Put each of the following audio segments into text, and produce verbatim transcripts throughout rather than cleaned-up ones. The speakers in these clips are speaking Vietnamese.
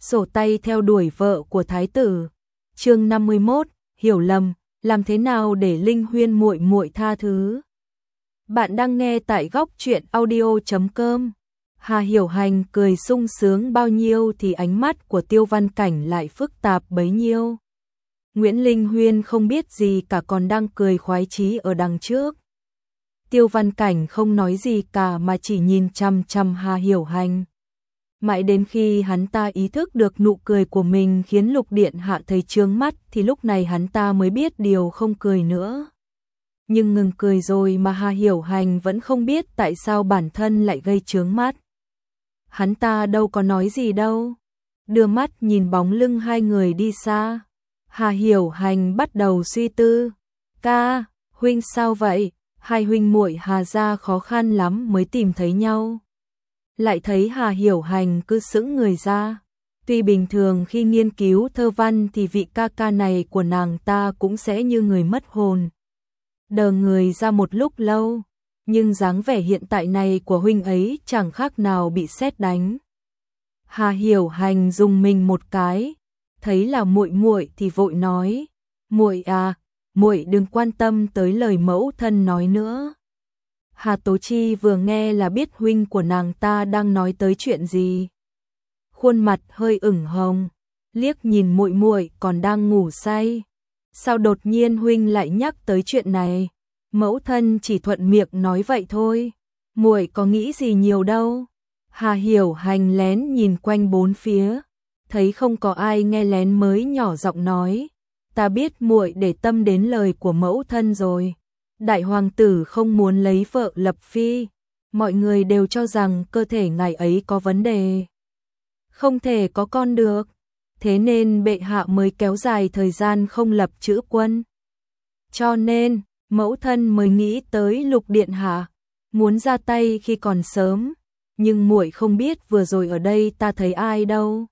sổ tay theo đuổi vợ của thái tử. Chương năm mươi mốt, hiểu lầm, làm thế nào để Linh Huyên muội muội tha thứ. Bạn đang nghe tại góc truyện audio chấm com. Hà Hiểu Hành cười sung sướng bao nhiêu thì ánh mắt của Tiêu Văn Cảnh lại phức tạp bấy nhiêu. Nguyễn Linh Huyên không biết gì cả còn đang cười khoái chí ở đằng trước. Tiêu Văn Cảnh không nói gì cả mà chỉ nhìn chằm chằm Hà Hiểu Hành. Mãi đến khi hắn ta ý thức được nụ cười của mình khiến Lục Điện Hạ thấy chướng mắt thì lúc này hắn ta mới biết điều không cười nữa. Nhưng ngừng cười rồi mà Hà Hiểu Hành vẫn không biết tại sao bản thân lại gây chướng mắt. Hắn ta đâu có nói gì đâu. Đưa mắt nhìn bóng lưng hai người đi xa. Hà Hiểu Hành bắt đầu suy tư. Ca, huynh sao vậy? Hai huynh muội Hà gia khó khăn lắm mới tìm thấy nhau. Lại thấy Hà Hiểu Hành cứ sững người ra. Tuy bình thường khi nghiên cứu thơ văn thì vị ca ca này của nàng ta cũng sẽ như người mất hồn. Đờ người ra một lúc lâu, nhưng dáng vẻ hiện tại này của huynh ấy chẳng khác nào bị sét đánh. Hà Hiểu Hành dùng mình một cái, thấy là muội muội thì vội nói, "Muội à, muội đừng quan tâm tới lời mẫu thân nói nữa." Hà Tố Chi vừa nghe là biết huynh của nàng ta đang nói tới chuyện gì. Khuôn mặt hơi ửng hồng, liếc nhìn muội muội còn đang ngủ say. Sao đột nhiên huynh lại nhắc tới chuyện này? Mẫu thân chỉ thuận miệng nói vậy thôi, muội có nghĩ gì nhiều đâu. Hà Hiểu Hành lén nhìn quanh bốn phía, thấy không có ai nghe lén mới nhỏ giọng nói, "Ta biết muội để tâm đến lời của mẫu thân rồi. Đại hoàng tử không muốn lấy vợ lập phi, mọi người đều cho rằng cơ thể ngài ấy có vấn đề, không thể có con được, thế nên bệ hạ mới kéo dài thời gian không lập chữ quân. Cho nên, mẫu thân mới nghĩ tới Lục Điện Hạ, muốn ra tay khi còn sớm, nhưng muội không biết vừa rồi ở đây ta thấy ai đâu."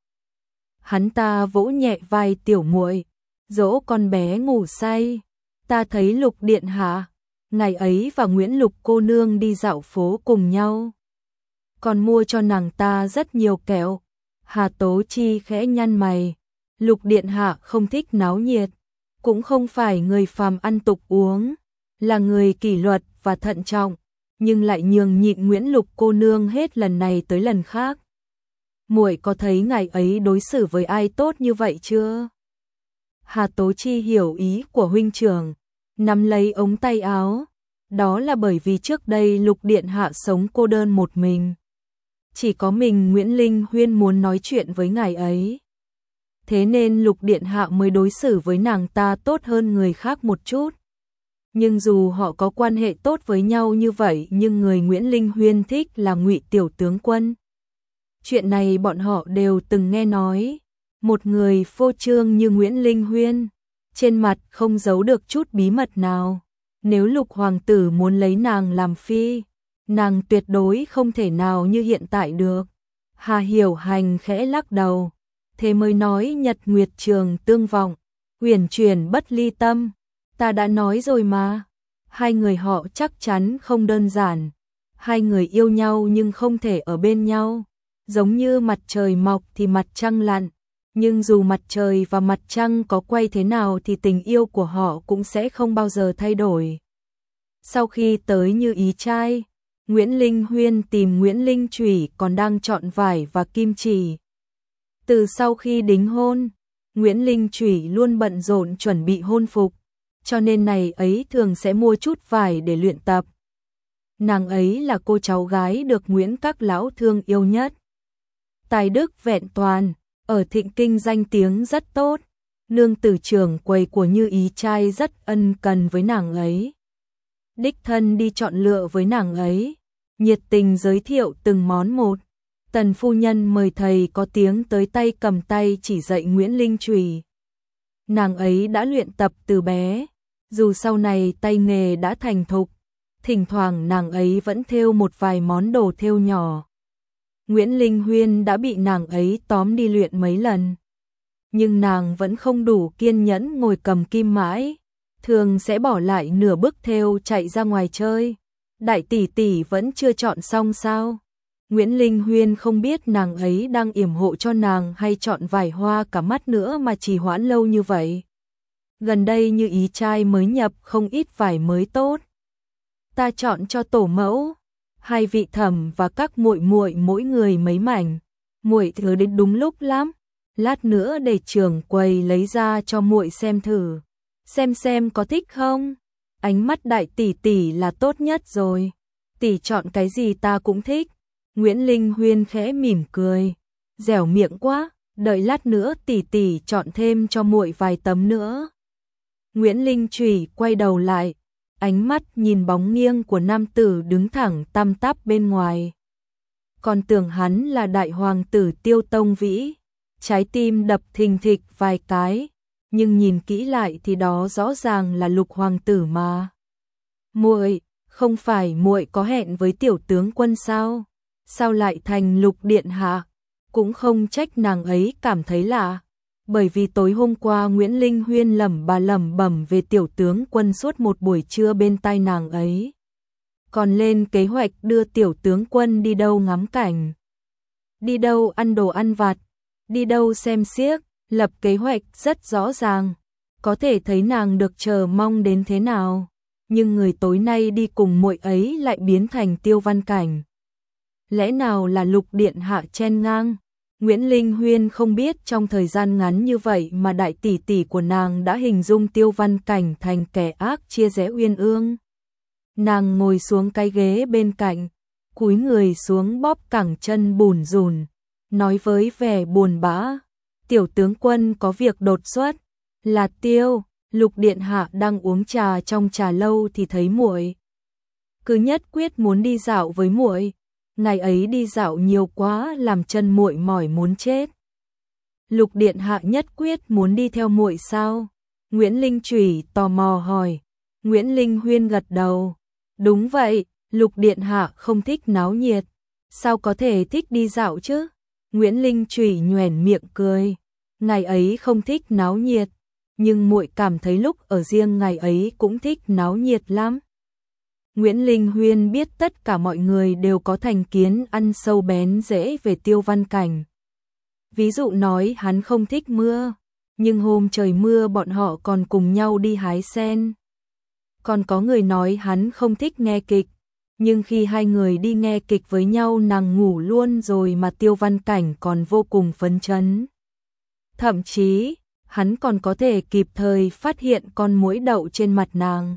Hắn ta vỗ nhẹ vai tiểu muội, dỗ con bé ngủ say. "Ta thấy Lục Điện Hạ, ngày ấy và Nguyễn Lục cô nương đi dạo phố cùng nhau, còn mua cho nàng ta rất nhiều kẹo." Hà Tố Chi khẽ nhăn mày, Lục Điện Hạ không thích náo nhiệt, cũng không phải người phàm ăn tục uống, là người kỷ luật và thận trọng, nhưng lại nhường nhịn Nguyễn Lục cô nương hết lần này tới lần khác. Muội có thấy ngày ấy đối xử với ai tốt như vậy chưa? Hà Tố Chi hiểu ý của huynh trưởng, nắm lấy ống tay áo. Đó là bởi vì trước đây Lục Điện Hạ sống cô đơn một mình. Chỉ có mình Nguyễn Linh Huyên muốn nói chuyện với ngài ấy. Thế nên Lục Điện Hạ mới đối xử với nàng ta tốt hơn người khác một chút. Nhưng dù họ có quan hệ tốt với nhau như vậy nhưng người Nguyễn Linh Huyên thích là Ngụy Tiểu Tướng Quân. Chuyện này bọn họ đều từng nghe nói. Một người phô trương như Nguyễn Linh Huyên, trên mặt không giấu được chút bí mật nào. Nếu Lục Hoàng tử muốn lấy nàng làm phi, nàng tuyệt đối không thể nào như hiện tại được. Hà Hiểu Hành khẽ lắc đầu, thế mới nói nhật nguyệt trường tương vọng, huyền chuyển bất ly tâm. Ta đã nói rồi mà, hai người họ chắc chắn không đơn giản. Hai người yêu nhau nhưng không thể ở bên nhau, giống như mặt trời mọc thì mặt trăng lặn. Nhưng dù mặt trời và mặt trăng có quay thế nào thì tình yêu của họ cũng sẽ không bao giờ thay đổi. Sau khi tới Như Ý trai, Nguyễn Linh Huyên tìm Nguyễn Linh Chủy còn đang chọn vải và kim chỉ. Từ sau khi đính hôn, Nguyễn Linh Chủy luôn bận rộn chuẩn bị hôn phục, cho nên này ấy thường sẽ mua chút vải để luyện tập. Nàng ấy là cô cháu gái được Nguyễn các lão thương yêu nhất. Tài đức vẹn toàn, ở Thịnh Kinh danh tiếng rất tốt, nương tử trưởng quầy của Như Ý trai rất ân cần với nàng ấy. Đích thân đi chọn lựa với nàng ấy, nhiệt tình giới thiệu từng món một. Tần phu nhân mời thầy có tiếng tới tay cầm tay chỉ dạy Nguyễn Linh Chủy. Nàng ấy đã luyện tập từ bé, dù sau này tay nghề đã thành thục, thỉnh thoảng nàng ấy vẫn thêu một vài món đồ thêu nhỏ. Nguyễn Linh Huyên đã bị nàng ấy tóm đi luyện mấy lần, nhưng nàng vẫn không đủ kiên nhẫn ngồi cầm kim mãi, thường sẽ bỏ lại nửa bức thêu chạy ra ngoài chơi. Đại tỷ tỷ vẫn chưa chọn xong sao? Nguyễn Linh Huyên không biết nàng ấy đang yểm hộ cho nàng hay chọn vải hoa cả mắt nữa mà trì hoãn lâu như vậy. Gần đây như ý trai mới nhập không ít vải mới tốt. Ta chọn cho tổ mẫu, hai vị thẩm và các muội muội mỗi người mấy mảnh. Muội thừa đến đúng lúc lắm. Lát nữa để trưởng quầy lấy ra cho muội xem thử. Xem xem có thích không? Ánh mắt đại tỷ tỷ là tốt nhất rồi. Tỷ chọn cái gì ta cũng thích. Nguyễn Linh Huyên khẽ mỉm cười. Dẻo miệng quá, đợi lát nữa tỷ tỷ chọn thêm cho muội vài tấm nữa. Nguyễn Linh Chủy quay đầu lại, ánh mắt nhìn bóng nghiêng của nam tử đứng thẳng tăm tắp bên ngoài. Còn tưởng hắn là đại hoàng tử Tiêu Tông Vĩ, trái tim đập thình thịch vài cái, nhưng nhìn kỹ lại thì đó rõ ràng là Lục hoàng tử mà. Muội, không phải muội có hẹn với tiểu tướng quân sao? Sao lại thành Lục điện hạ? Cũng không trách nàng ấy cảm thấy lạ, bởi vì tối hôm qua Nguyễn Linh Huyên lẩm bà lẩm bẩm về tiểu tướng quân suốt một buổi trưa bên tai nàng ấy. Còn lên kế hoạch đưa tiểu tướng quân đi đâu ngắm cảnh, đi đâu ăn đồ ăn vặt, đi đâu xem xiếc, lập kế hoạch rất rõ ràng, có thể thấy nàng được chờ mong đến thế nào. Nhưng người tối nay đi cùng muội ấy lại biến thành Tiêu Văn Cảnh. Lẽ nào là Lục điện hạ chen ngang? Nguyễn Linh Huyên không biết trong thời gian ngắn như vậy mà đại tỷ tỷ của nàng đã hình dung Tiêu Văn Cảnh thành kẻ ác chia rẽ uyên ương. Nàng ngồi xuống cái ghế bên cạnh, cúi người xuống bóp cẳng chân bùn rùn, nói với vẻ buồn bã, tiểu tướng quân có việc đột xuất, là Tiêu, Lục điện hạ đang uống trà trong trà lâu thì thấy muội, cứ nhất quyết muốn đi dạo với muội. Ngày ấy đi dạo nhiều quá làm chân muội mỏi muốn chết. Lục điện hạ nhất quyết muốn đi theo muội sao? Nguyễn Linh Chủy tò mò hỏi. Nguyễn Linh Huyên gật đầu. Đúng vậy, Lục điện hạ không thích náo nhiệt. Sao có thể thích đi dạo chứ? Nguyễn Linh Chủy nhoẻn miệng cười. Ngày ấy không thích náo nhiệt, nhưng muội cảm thấy lúc ở riêng ngày ấy cũng thích náo nhiệt lắm. Nguyễn Linh Huyên biết tất cả mọi người đều có thành kiến ăn sâu bén rễ về Tiêu Văn Cảnh. Ví dụ nói hắn không thích mưa, nhưng hôm trời mưa bọn họ còn cùng nhau đi hái sen. Còn có người nói hắn không thích nghe kịch, nhưng khi hai người đi nghe kịch với nhau nàng ngủ luôn rồi mà Tiêu Văn Cảnh còn vô cùng phấn chấn. Thậm chí, hắn còn có thể kịp thời phát hiện con muỗi đậu trên mặt nàng.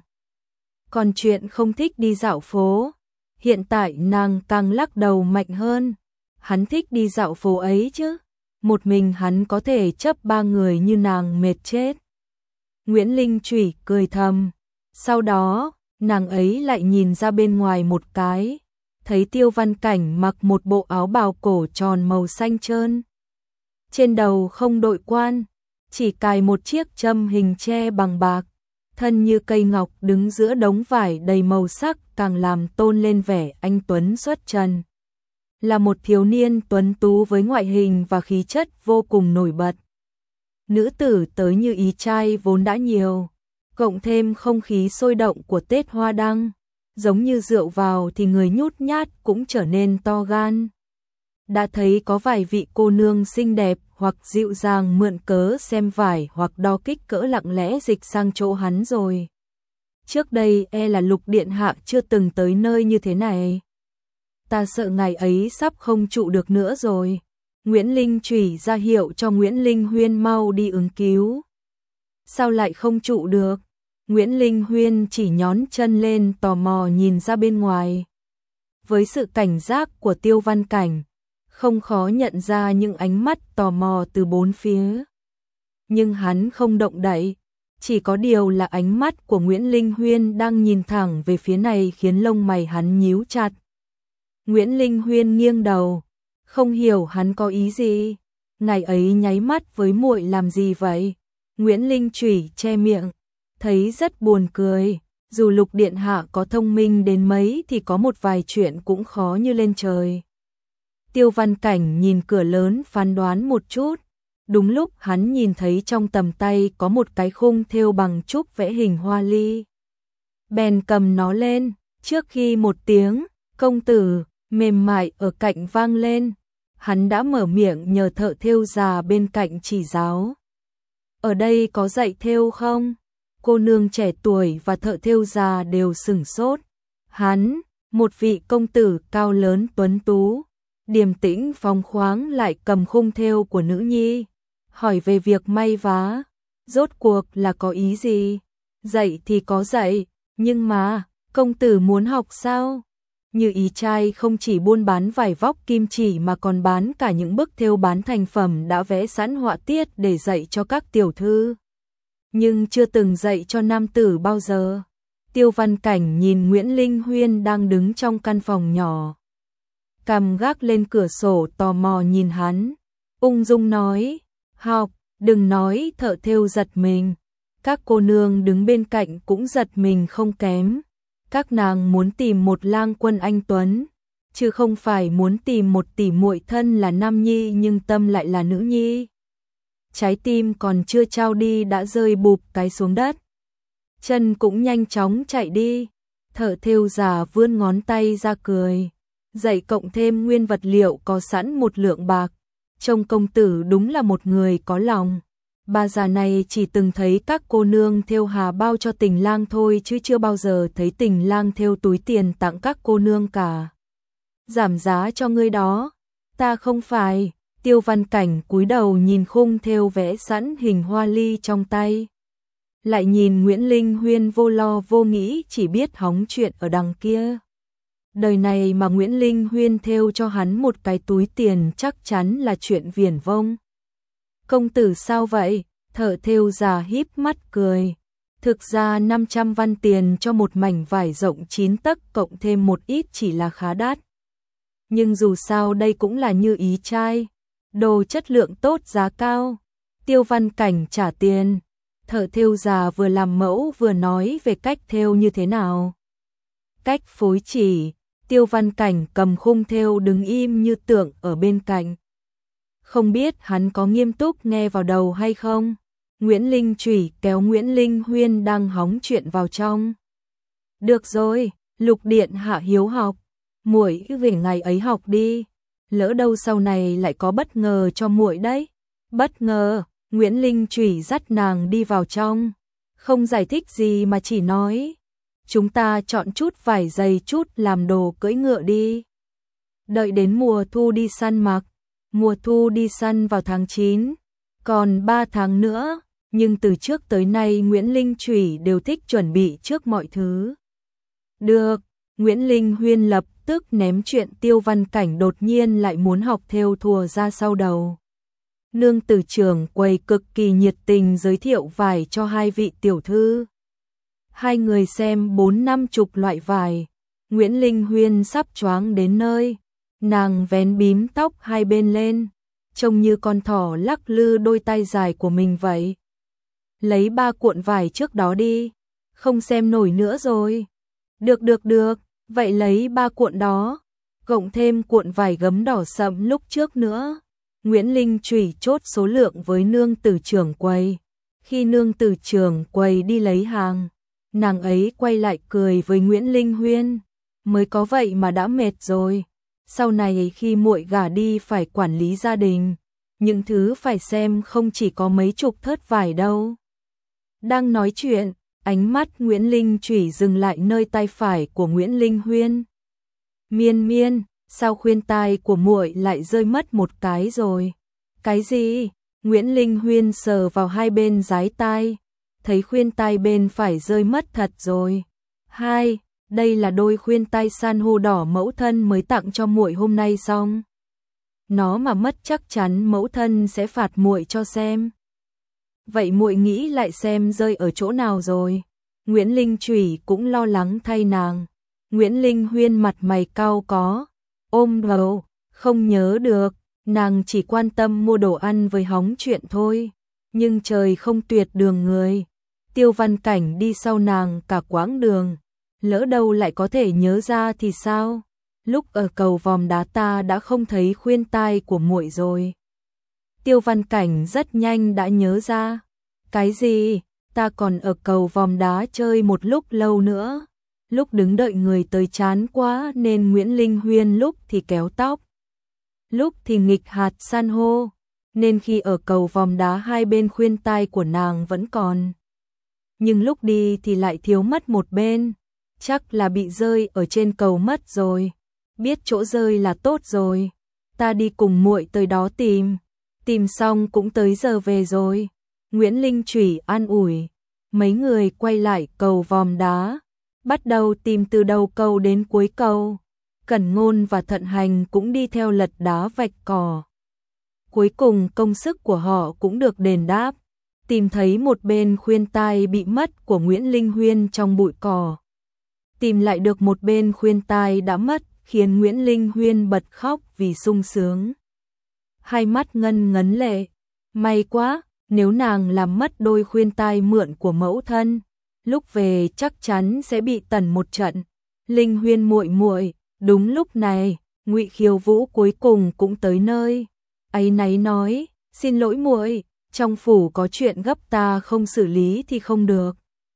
Còn chuyện không thích đi dạo phố, hiện tại nàng càng lắc đầu mạnh hơn. Hắn thích đi dạo phố ấy chứ, một mình hắn có thể chấp ba người như nàng mệt chết. Nguyễn Linh Chủy cười thầm, sau đó nàng ấy lại nhìn ra bên ngoài một cái, thấy Tiêu Văn Cảnh mặc một bộ áo bào cổ tròn màu xanh trơn. Trên đầu không đội quan, chỉ cài một chiếc châm hình tre bằng bạc. Thân như cây ngọc đứng giữa đống vải đầy màu sắc càng làm tôn lên vẻ anh tuấn xuất trần. Là một thiếu niên tuấn tú với ngoại hình và khí chất vô cùng nổi bật. Nữ tử tới như ý trai vốn đã nhiều, cộng thêm không khí sôi động của Tết Hoa Đăng, giống như rượu vào thì người nhút nhát cũng trở nên to gan. Đã thấy có vài vị cô nương xinh đẹp hoặc dịu dàng mượn cớ xem vải hoặc đo kích cỡ lặng lẽ dịch sang chỗ hắn rồi. Trước đây e là Lục điện hạ chưa từng tới nơi như thế này. Ta sợ ngày ấy sắp không trụ được nữa rồi. Nguyễn Linh Chủy ra hiệu cho Nguyễn Linh Huyên mau đi ứng cứu. Sao lại không trụ được? Nguyễn Linh Huyên chỉ nhón chân lên tò mò nhìn ra bên ngoài. Với sự cảnh giác của Tiêu Văn Cảnh, không khó nhận ra những ánh mắt tò mò từ bốn phía. Nhưng hắn không động đậy, chỉ có điều là ánh mắt của Nguyễn Linh Huyên đang nhìn thẳng về phía này khiến lông mày hắn nhíu chặt. Nguyễn Linh Huyên nghiêng đầu, không hiểu hắn có ý gì. Ngày ấy nháy mắt với muội làm gì vậy? Nguyễn Linh Chủy che miệng, thấy rất buồn cười. Dù Lục điện hạ có thông minh đến mấy thì có một vài chuyện cũng khó như lên trời. Tiêu Văn Cảnh nhìn cửa lớn phán đoán một chút. Đúng lúc hắn nhìn thấy trong tầm tay có một cái khung thêu bằng trúc vẽ hình hoa ly. Bèn cầm nó lên, trước khi một tiếng, công tử, mềm mại ở cạnh vang lên. Hắn đã mở miệng nhờ thợ thêu già bên cạnh chỉ giáo. Ở đây có dạy thêu không? Cô nương trẻ tuổi và thợ thêu già đều sửng sốt. Hắn, một vị công tử cao lớn tuấn tú, điềm tĩnh phóng khoáng lại cầm khung thêu của nữ nhi, hỏi về việc may vá, rốt cuộc là có ý gì? Dạy thì có dạy, nhưng mà, công tử muốn học sao? Như ý trai không chỉ buôn bán vải vóc kim chỉ mà còn bán cả những bức thêu bán thành phẩm đã vẽ sẵn họa tiết để dạy cho các tiểu thư. Nhưng chưa từng dạy cho nam tử bao giờ. Tiêu Văn Cảnh nhìn Nguyễn Linh Huyên đang đứng trong căn phòng nhỏ, cằm gác lên cửa sổ tò mò nhìn hắn, ung dung nói, học, đừng nói. Thợ thêu giật mình, các cô nương đứng bên cạnh cũng giật mình không kém. Các nàng muốn tìm một lang quân anh tuấn, chứ không phải muốn tìm một tỷ muội thân là nam nhi nhưng tâm lại là nữ nhi. Trái tim còn chưa trao đi đã rơi bụp cái xuống đất. Chân cũng nhanh chóng chạy đi. Thợ thêu già vươn ngón tay ra cười, dạy cộng thêm nguyên vật liệu có sẵn một lượng bạc. Trông công tử đúng là một người có lòng. Bà già này chỉ từng thấy các cô nương thêu hà bao cho tình lang thôi chứ chưa bao giờ thấy tình lang thêu túi tiền tặng các cô nương cả. Giảm giá cho ngươi đó. Ta không phải. Tiêu Văn Cảnh cúi đầu nhìn khung thêu vẽ sẵn hình hoa ly trong tay. Lại nhìn Nguyễn Linh Huyên vô lo vô nghĩ chỉ biết hóng chuyện ở đằng kia. Đời này mà Nguyễn Linh Huyên thêu cho hắn một cái túi tiền chắc chắn là chuyện viển vông. Công tử sao vậy? Thợ thêu già híp mắt cười. Thực ra năm trăm văn tiền cho một mảnh vải rộng chín tấc cộng thêm một ít chỉ là khá đắt. Nhưng dù sao đây cũng là như ý trai. Đồ chất lượng tốt giá cao. Tiêu Văn Cảnh trả tiền. Thợ thêu già vừa làm mẫu vừa nói về cách thêu như thế nào. Cách phối chỉ. Tiêu Văn Cảnh cầm khung thêu đứng im như tượng ở bên cạnh. Không biết hắn có nghiêm túc nghe vào đầu hay không. Nguyễn Linh Chủy kéo Nguyễn Linh Huyên đang hóng chuyện vào trong. Được rồi, Lục điện hạ hiếu học, muội về ngày ấy học đi, lỡ đâu sau này lại có bất ngờ cho muội đấy. Bất ngờ? Nguyễn Linh Chủy dắt nàng đi vào trong, không giải thích gì mà chỉ nói, chúng ta chọn chút vải dày chút làm đồ cưỡi ngựa đi. Đợi đến mùa thu đi săn mặc. Mùa thu đi săn vào tháng chín, còn ba tháng nữa, nhưng từ trước tới nay Nguyễn Linh Chủy đều thích chuẩn bị trước mọi thứ. Được, Nguyễn Linh Huyên lập tức ném chuyện Tiêu Văn Cảnh đột nhiên lại muốn học thêu thùa ra sau đầu. Nương tử trưởng quầy cực kỳ nhiệt tình giới thiệu vải cho hai vị tiểu thư. Hai người xem bốn năm chục loại vải, Nguyễn Linh Huyên sắp choáng đến nơi. Nàng vén bím tóc hai bên lên, trông như con thỏ lắc lư đôi tay dài của mình vậy. Lấy ba cuộn vải trước đó đi, không xem nổi nữa rồi. Được được được, vậy lấy ba cuộn đó, cộng thêm cuộn vải gấm đỏ sậm lúc trước nữa. Nguyễn Linh Chủy chốt số lượng với nương tử trưởng quầy. Khi nương tử trưởng quầy đi lấy hàng, nàng ấy quay lại cười với Nguyễn Linh Huyên, mới có vậy mà đã mệt rồi. Sau này khi muội gả đi phải quản lý gia đình, những thứ phải xem không chỉ có mấy chục thớt vải đâu. Đang nói chuyện, ánh mắt Nguyễn Linh Chủy dừng lại nơi tay phải của Nguyễn Linh Huyên. Miên miên, sao khuyên tai của muội lại rơi mất một cái rồi? Cái gì? Nguyễn Linh Huyên sờ vào hai bên dái tai, thấy khuyên tai bên phải rơi mất thật rồi. Hai, đây là đôi khuyên tai san hô đỏ mẫu thân mới tặng cho muội hôm nay xong. Nó mà mất chắc chắn mẫu thân sẽ phạt muội cho xem. Vậy muội nghĩ lại xem rơi ở chỗ nào rồi? Nguyễn Linh Chủy cũng lo lắng thay nàng. Nguyễn Linh Huyên mặt mày cau có, ôm đầu, không nhớ được, nàng chỉ quan tâm mua đồ ăn với hóng chuyện thôi. Nhưng trời không tuyệt đường người. Tiêu Văn Cảnh đi sau nàng cả quãng đường, lỡ đâu lại có thể nhớ ra thì sao? Lúc ở cầu vòm đá ta đã không thấy khuyên tai của muội rồi. Tiêu Văn Cảnh rất nhanh đã nhớ ra. Cái gì? Ta còn ở cầu vòm đá chơi một lúc lâu nữa. lúc đứng đợi người tới chán quá nên Nguyễn Linh Huyên lúc thì kéo tóc, lúc thì nghịch hạt san hô, nên khi ở cầu vòm đá hai bên khuyên tai của nàng vẫn còn. Nhưng lúc đi thì lại thiếu mất một bên, chắc là bị rơi ở trên cầu mất rồi. Biết chỗ rơi là tốt rồi, ta đi cùng muội tới đó tìm, tìm xong cũng tới giờ về rồi. Nguyễn Linh Chủy an ủi, mấy người quay lại cầu vòm đá, bắt đầu tìm từ đầu cầu đến cuối cầu. Cẩn Ngôn và Thận Hành cũng đi theo lật đá vạch cỏ. Cuối cùng công sức của họ cũng được đền đáp, tìm thấy một bên khuyên tai bị mất của Nguyễn Linh Huyên trong bụi cỏ. Tìm lại được một bên khuyên tai đã mất, khiến Nguyễn Linh Huyên bật khóc vì sung sướng. Hai mắt ngân ngấn lệ, may quá, nếu nàng làm mất đôi khuyên tai mượn của mẫu thân, lúc về chắc chắn sẽ bị tẩn một trận. Linh Huyên muội muội, đúng lúc này, Ngụy Khiêu Vũ cuối cùng cũng tới nơi. Áy náy nói, xin lỗi muội, trong phủ có chuyện gấp ta không xử lý thì không được.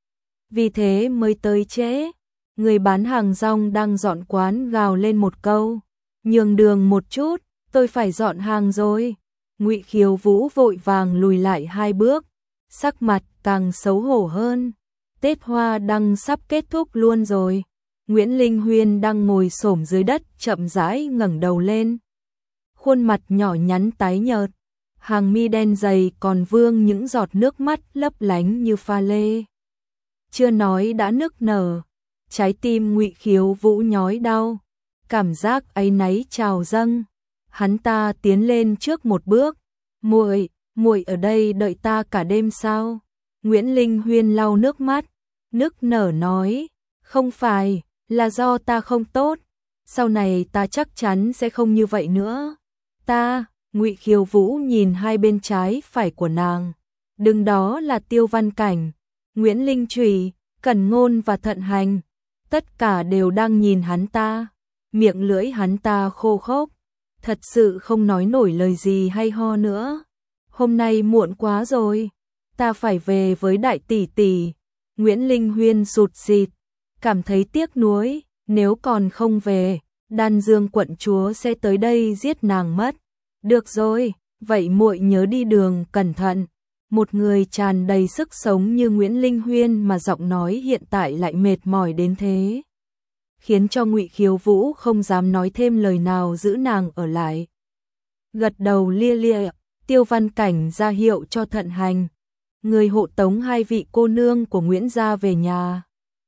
Vì thế mới tới trễ. Người bán hàng rong đang dọn quán gào lên một câu, nhường đường một chút, tôi phải dọn hàng rồi. Ngụy Khiêu Vũ vội vàng lùi lại hai bước, sắc mặt càng xấu hổ hơn. Tết Hoa Đăng sắp kết thúc luôn rồi. Nguyễn Linh Huyên đang ngồi xổm dưới đất chậm rãi ngẩng đầu lên. Khuôn mặt nhỏ nhắn tái nhợt, hàng mi đen dày còn vương những giọt nước mắt lấp lánh như pha lê. Chưa nói đã nức nở, trái tim Ngụy Khiêu Vũ nhói đau, cảm giác áy náy trào dâng. Hắn ta tiến lên trước một bước, "Muội, muội ở đây đợi ta cả đêm sao?" Nguyễn Linh Huyên lau nước mắt, nức nở nói, "Không phải, là do ta không tốt, sau này ta chắc chắn sẽ không như vậy nữa." Ta, Ngụy Khiêu Vũ nhìn hai bên trái phải của nàng, đứng đó là Tiêu Văn Cảnh, Nguyễn Linh Chủy, Cẩn Ngôn và Thận Hành, tất cả đều đang nhìn hắn ta, miệng lưỡi hắn ta khô khốc, thật sự không nói nổi lời gì hay ho nữa. "Hôm nay muộn quá rồi, ta phải về với đại tỷ tỷ." Nguyễn Linh Huyên sụt sịt, cảm thấy tiếc nuối, nếu còn không về, Đan Dương quận chúa sẽ tới đây giết nàng mất. "Được rồi, vậy muội nhớ đi đường cẩn thận." Một người tràn đầy sức sống như Nguyễn Linh Huyên mà giọng nói hiện tại lại mệt mỏi đến thế, khiến cho Ngụy Khiêu Vũ không dám nói thêm lời nào giữ nàng ở lại. Gật đầu lia lia, Tiêu Văn Cảnh ra hiệu cho Thận Hành, người hộ tống hai vị cô nương của Nguyễn gia về nhà.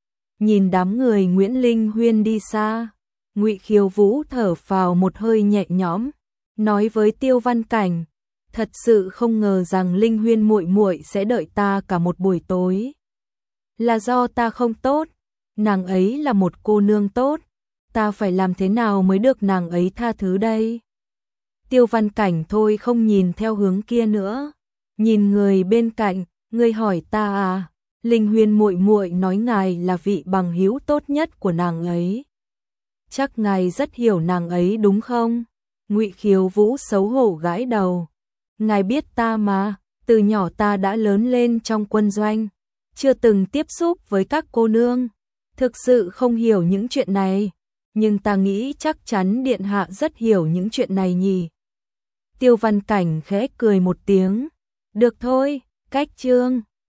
Nhìn đám người Nguyễn Linh Huyên đi xa, Ngụy Khiêu Vũ thở phào một hơi nhẹ nhõm, nói với Tiêu Văn Cảnh, "Thật sự không ngờ rằng Linh Huyên muội muội sẽ đợi ta cả một buổi tối. Là do ta không tốt, nàng ấy là một cô nương tốt, ta phải làm thế nào mới được nàng ấy tha thứ đây?" Tiêu Văn Cảnh thôi không nhìn theo hướng kia nữa, nhìn người bên cạnh, "Ngươi hỏi ta à? Linh Huyên muội muội nói ngài là vị bằng hữu tốt nhất của nàng ấy. Chắc ngài rất hiểu nàng ấy đúng không?" Ngụy Khiêu Vũ xấu hổ gãi đầu, "Ngài biết ta mà, từ nhỏ ta đã lớn lên trong quân doanh, chưa từng tiếp xúc với các cô nương, thực sự không hiểu những chuyện này, nhưng ta nghĩ chắc chắn điện hạ rất hiểu những chuyện này nhỉ." Tiêu Văn Cảnh khẽ cười một tiếng, "Được thôi, cách chương